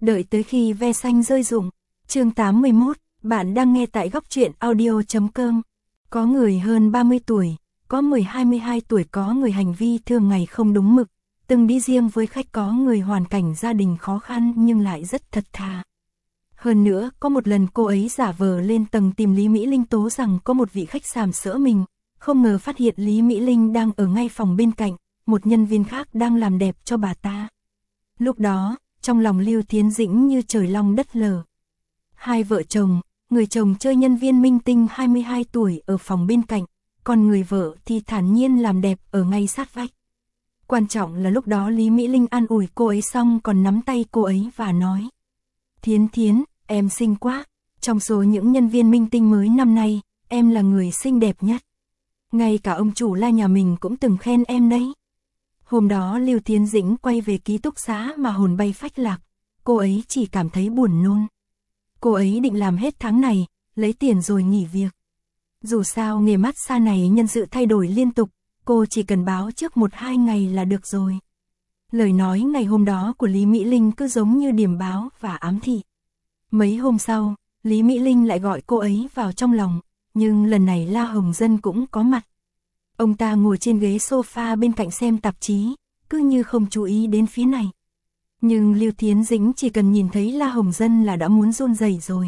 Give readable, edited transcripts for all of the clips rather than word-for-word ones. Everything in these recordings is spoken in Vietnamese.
Đợi tới khi ve xanh rơi rụng. Chương 81, bạn đang nghe tại góc truyện audio.com. Có người hơn 30 tuổi, có 10-22 tuổi, có người hành vi thường ngày không đúng mực, từng đi riêng với khách, có người hoàn cảnh gia đình khó khăn nhưng lại rất thật thà. Hơn nữa, có một lần cô ấy giả vờ lên tầng tìm Lý Mỹ Linh tố rằng có một vị khách sàm sỡ mình, không ngờ phát hiện Lý Mỹ Linh đang ở ngay phòng bên cạnh, một nhân viên khác đang làm đẹp cho bà ta. Lúc đó, trong lòng Lưu Thiến Dĩnh như trời long đất lở. Hai vợ chồng, người chồng chơi nhân viên minh tinh 22 tuổi ở phòng bên cạnh, còn người vợ thì thản nhiên làm đẹp ở ngay sát vách. Quan trọng là lúc đó Lý Mỹ Linh an ủi cô ấy xong còn nắm tay cô ấy và nói: Thiến Thiến, em xinh quá, trong số những nhân viên minh tinh mới năm nay, em là người xinh đẹp nhất. Ngay cả ông chủ La nhà mình cũng từng khen em đấy. Hôm đó Lưu Thiến Dĩnh quay về ký túc xá mà hồn bay phách lạc, cô ấy chỉ cảm thấy buồn nôn. Cô ấy định làm hết tháng này, lấy tiền rồi nghỉ việc. Dù sao nghề massage này nhân sự thay đổi liên tục, cô chỉ cần báo trước 1-2 ngày là được rồi. Lời nói ngày hôm đó của Lý Mỹ Linh cứ giống như điềm báo và ám thị. Mấy hôm sau, Lý Mỹ Linh lại gọi cô ấy vào trong lòng, nhưng lần này La Hồng Dân cũng có mặt. Ông ta ngồi trên ghế sofa bên cạnh xem tạp chí, cứ như không chú ý đến phía này. Nhưng Lưu Thiến Dĩnh chỉ cần nhìn thấy La Hồng Dân là đã muốn run rẩy rồi.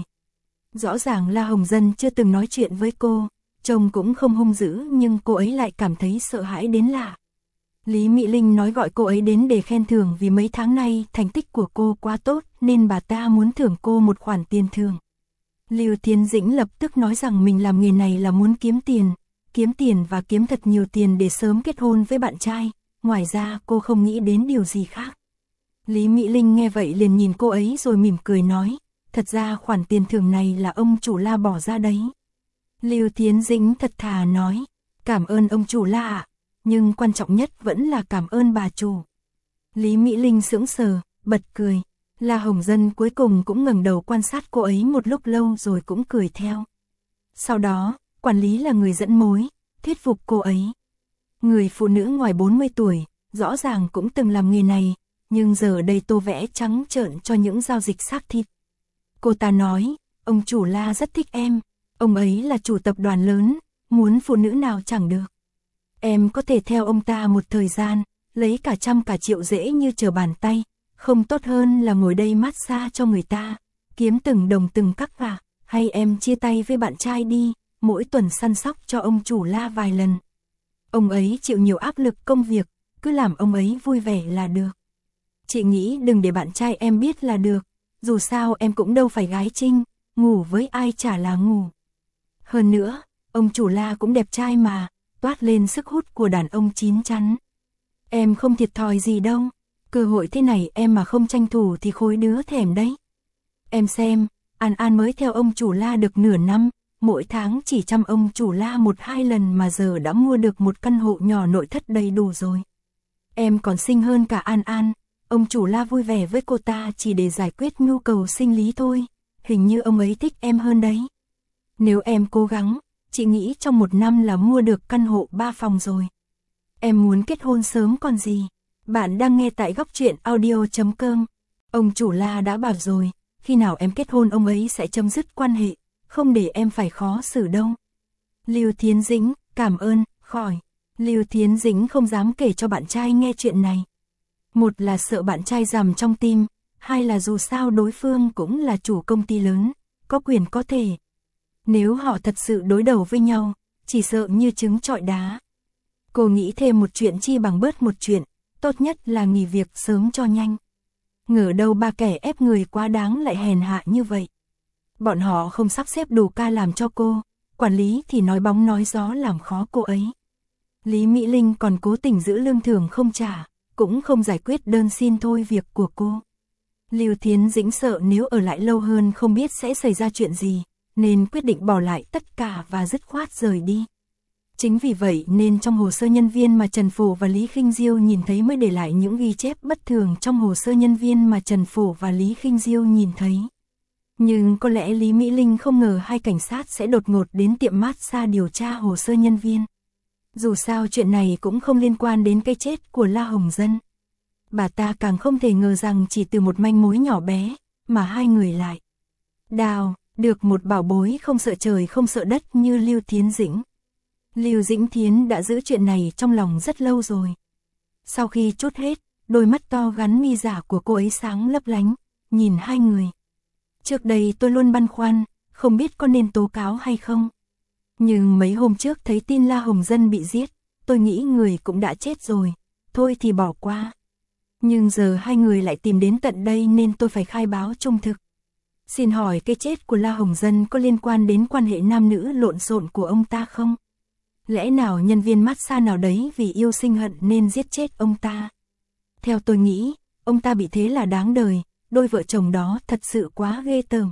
Rõ ràng La Hồng Dân chưa từng nói chuyện với cô, chồng cũng không hung dữ nhưng cô ấy lại cảm thấy sợ hãi đến lạ. Lý Mỹ Linh nói gọi cô ấy đến để khen thưởng vì mấy tháng nay thành tích của cô quá tốt nên bà ta muốn thưởng cô một khoản tiền thưởng. Lưu Thiến Dĩnh lập tức nói rằng mình làm nghề này là muốn kiếm tiền và kiếm thật nhiều tiền để sớm kết hôn với bạn trai, ngoài ra cô không nghĩ đến điều gì khác. Lý Mỹ Linh nghe vậy liền nhìn cô ấy rồi mỉm cười nói, thật ra khoản tiền thưởng này là ông chủ La bỏ ra đấy. Lưu Thiến Dĩnh thật thà nói, cảm ơn ông chủ La ạ, nhưng quan trọng nhất vẫn là cảm ơn bà chủ. Lý Mỹ Linh sững sờ, bật cười. La Hồng Dân cuối cùng cũng ngẩng đầu quan sát cô ấy một lúc lâu rồi cũng cười theo. Sau đó, quản lý là người dẫn mối, thuyết phục cô ấy. Người phụ nữ ngoài 40 tuổi, rõ ràng cũng từng làm nghề này, nhưng giờ đây tô vẽ trắng trợn cho những giao dịch xác thịt. Cô ta nói, ông chủ La rất thích em, ông ấy là chủ tập đoàn lớn, muốn phụ nữ nào chẳng được. Em có thể theo ông ta một thời gian, lấy cả trăm cả triệu dễ như trở bàn tay, không tốt hơn là ngồi đây massage cho người ta, kiếm từng đồng từng cắc à, hay em chia tay với bạn trai đi, mỗi tuần săn sóc cho ông chủ La vài lần. Ông ấy chịu nhiều áp lực công việc, cứ làm ông ấy vui vẻ là được. Chị nghĩ đừng để bạn trai em biết là được, dù sao em cũng đâu phải gái trinh, ngủ với ai chả là ngủ. Hơn nữa, ông chủ La cũng đẹp trai mà, toát lên sức hút của đàn ông chín chắn. Em không thiệt thòi gì đâu, cơ hội thế này em mà không tranh thủ thì khối đứa thèm đấy. Em xem, An An mới theo ông chủ La được nửa năm, mỗi tháng chỉ chăm ông chủ La 1-2 lần mà giờ đã mua được một căn hộ nhỏ nội thất đầy đủ rồi. Em còn xinh hơn cả An An, ông chủ La vui vẻ với cô ta chỉ để giải quyết nhu cầu sinh lý thôi, hình như ông ấy thích em hơn đấy. Nếu em cố gắng, chị nghĩ trong 1 năm là mua được căn hộ 3 phòng rồi. Em muốn kết hôn sớm còn gì. Bạn đang nghe tại góc truyện audio.com. Ông chủ La đã bảo rồi, khi nào em kết hôn ông ấy sẽ chấm dứt quan hệ, không để em phải khó xử đâu. Lưu Thiến Dĩnh, cảm ơn, khỏi. Lưu Thiến Dĩnh không dám kể cho bạn trai nghe chuyện này. Một là sợ bạn trai dằm trong tim, hai là dù sao đối phương cũng là chủ công ty lớn, có quyền có thể. Nếu họ thật sự đối đầu với nhau, chỉ sợ như trứng trọi đá. Cô nghĩ thêm một chuyện chi bằng bớt một chuyện, tốt nhất là nghỉ việc sớm cho nhanh. Ngờ đâu ba kẻ ép người quá đáng lại hèn hạ như vậy. Bọn họ không sắp xếp đủ ca làm cho cô, quản lý thì nói bóng nói gió làm khó cô ấy. Lý Mỹ Linh còn cố tình giữ lương thưởng không trả, cũng không giải quyết đơn xin thôi việc của cô. Lưu Thiến Dĩnh sợ nếu ở lại lâu hơn không biết sẽ xảy ra chuyện gì, nên quyết định bỏ lại tất cả và dứt khoát rời đi. Chính vì vậy nên trong hồ sơ nhân viên mà Trần Phổ và Lý Khinh Diêu nhìn thấy mới để lại những ghi chép bất thường trong hồ sơ nhân viên mà Trần Phổ và Lý Khinh Diêu nhìn thấy. Nhưng có lẽ Lý Mỹ Linh không ngờ hai cảnh sát sẽ đột ngột đến tiệm massage điều tra hồ sơ nhân viên. Dù sao chuyện này cũng không liên quan đến cái chết của La Hồng Dân. Bà ta càng không thể ngờ rằng chỉ từ một manh mối nhỏ bé, mà hai người lại đào được một bảo bối không sợ trời không sợ đất như Lưu Thiến Dĩnh. Lưu Dĩnh Thiến đã giữ chuyện này trong lòng rất lâu rồi. Sau khi chốt hết, đôi mắt to gắn mi giả của cô ấy sáng lấp lánh, nhìn hai người. Trước đây tôi luôn băn khoăn, không biết có nên tố cáo hay không. Nhưng mấy hôm trước thấy tin La Hồng Dân bị giết, tôi nghĩ người cũng đã chết rồi, thôi thì bỏ qua. Nhưng giờ hai người lại tìm đến tận đây nên tôi phải khai báo trung thực. Xin hỏi cái chết của La Hồng Dân có liên quan đến quan hệ nam nữ lộn xộn của ông ta không? Lẽ nào nhân viên massage nào đấy vì yêu sinh hận nên giết chết ông ta? Theo tôi nghĩ, ông ta bị thế là đáng đời, đôi vợ chồng đó thật sự quá ghê tởm.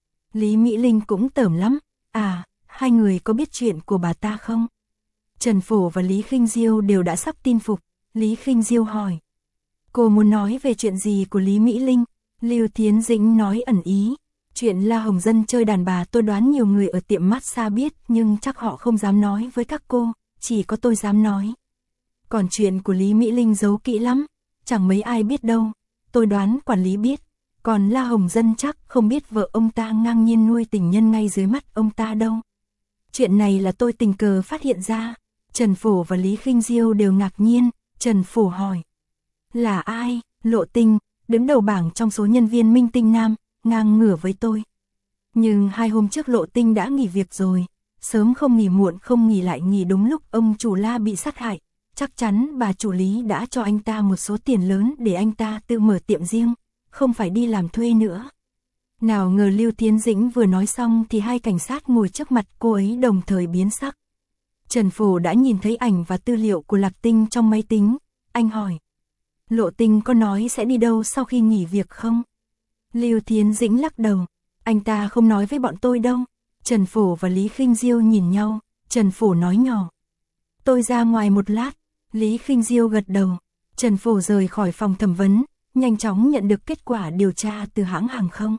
Lý Mỹ Linh cũng tởm lắm, à, hai người có biết chuyện của bà ta không? Trần Phổ và Lý Khinh Diêu đều đã sắp tin phục, Lý Khinh Diêu hỏi. Cô muốn nói về chuyện gì của Lý Mỹ Linh? Lưu Thiến Dĩnh nói ẩn ý. Chuyện La Hồng Dân chơi đàn bà tôi đoán nhiều người ở tiệm massage biết nhưng chắc họ không dám nói với các cô, chỉ có tôi dám nói. Còn chuyện của Lý Mỹ Linh giấu kỹ lắm, chẳng mấy ai biết đâu, tôi đoán quản lý biết. Còn La Hồng Dân chắc không biết vợ ông ta ngang nhiên nuôi tình nhân ngay dưới mắt ông ta đâu. Chuyện này là tôi tình cờ phát hiện ra. Trần Phổ và Lý Khinh Diêu đều ngạc nhiên. Trần Phổ hỏi. Là ai? Lộ Tinh, đứng đầu bảng trong số nhân viên Minh Tinh Nam, ngang ngửa với tôi. Nhưng 2 hôm trước Lộ Tinh đã nghỉ việc rồi. Sớm không nghỉ muộn không nghỉ lại nghỉ đúng lúc ông chủ La bị sát hại. Chắc chắn bà chủ Lý đã cho anh ta một số tiền lớn để anh ta tự mở tiệm riêng, không phải đi làm thuê nữa. Nào ngờ Lưu Thiến Dĩnh vừa nói xong thì hai cảnh sát ngồi trước mặt cô ấy đồng thời biến sắc. Trần Phổ đã nhìn thấy ảnh và tư liệu của Lạc Tinh trong máy tính. Anh hỏi. Lộ Tinh có nói sẽ đi đâu sau khi nghỉ việc không? Lưu Thiến Dĩnh lắc đầu. Anh ta không nói với bọn tôi đâu. Trần Phổ và Lý Khinh Diêu nhìn nhau. Trần Phổ nói nhỏ. Tôi ra ngoài một lát. Lý Khinh Diêu gật đầu. Trần Phổ rời khỏi phòng thẩm vấn, nhanh chóng nhận được kết quả điều tra từ hãng hàng không.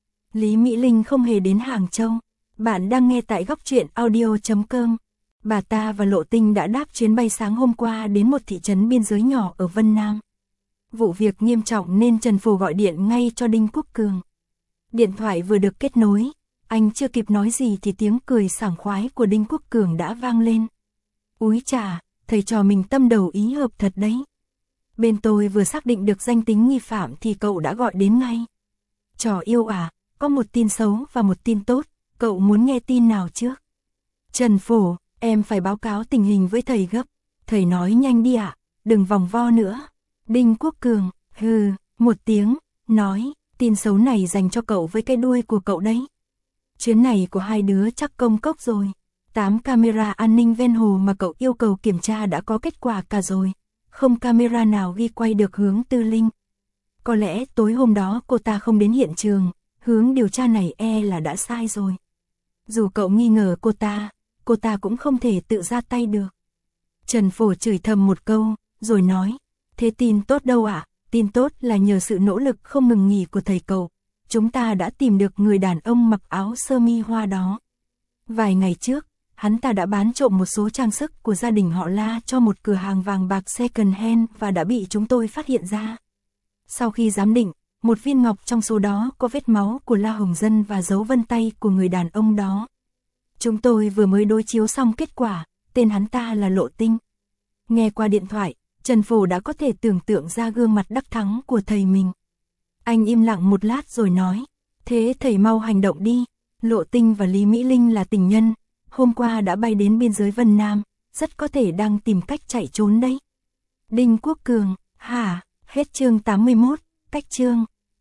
Lý Mỹ Linh không hề đến Hàng Châu. Bạn đang nghe tại góc truyện audio.com. Bà ta và Lộ Tinh đã đáp chuyến bay sáng hôm qua đến một thị trấn biên giới nhỏ ở Vân Nam. Vụ việc nghiêm trọng nên Trần Phổ gọi điện ngay cho Đinh Quốc Cường. Điện thoại vừa được kết nối, anh chưa kịp nói gì thì tiếng cười sảng khoái của Đinh Quốc Cường đã vang lên. Úi chà, thầy trò mình tâm đầu ý hợp thật đấy. Bên tôi vừa xác định được danh tính nghi phạm thì cậu đã gọi đến ngay. Trò yêu à, có một tin xấu và một tin tốt, cậu muốn nghe tin nào trước? Trần Phổ, em phải báo cáo tình hình với thầy gấp. Thầy nói nhanh đi ạ, đừng vòng vo nữa. Đinh Quốc Cường, hừ, một tiếng, nói, tin xấu này dành cho cậu với cái đuôi của cậu đấy. Chuyến này của hai đứa chắc công cốc rồi. 8 camera an ninh ven hồ mà cậu yêu cầu kiểm tra đã có kết quả cả rồi. Không camera nào ghi quay được hướng Tư Linh. Có lẽ tối hôm đó cô ta không đến hiện trường, hướng điều tra này là đã sai rồi. Dù cậu nghi ngờ cô ta cũng không thể tự ra tay được. Trần Phổ chửi thầm một câu, rồi nói, thế tin tốt đâu ạ? Tin tốt là nhờ sự nỗ lực không ngừng nghỉ của thầy cậu, chúng ta đã tìm được người đàn ông mặc áo sơ mi hoa đó. Vài ngày trước, hắn ta đã bán trộm một số trang sức của gia đình họ La cho một cửa hàng vàng bạc second hand và đã bị chúng tôi phát hiện ra. Sau khi giám định, một viên ngọc trong số đó có vết máu của La Hồng Dân và dấu vân tay của người đàn ông đó. Chúng tôi vừa mới đối chiếu xong kết quả, tên hắn ta là Lộ Tinh. Nghe qua điện thoại, Trần Phổ đã có thể tưởng tượng ra gương mặt đắc thắng của thầy mình. Anh im lặng một lát rồi nói, thế thầy mau hành động đi. Lộ Tinh và Lý Mỹ Linh là tình nhân, hôm qua đã bay đến biên giới Vân Nam, rất có thể đang tìm cách chạy trốn đấy. Đinh Quốc Cường, hả? Hết chương 81, cách chương.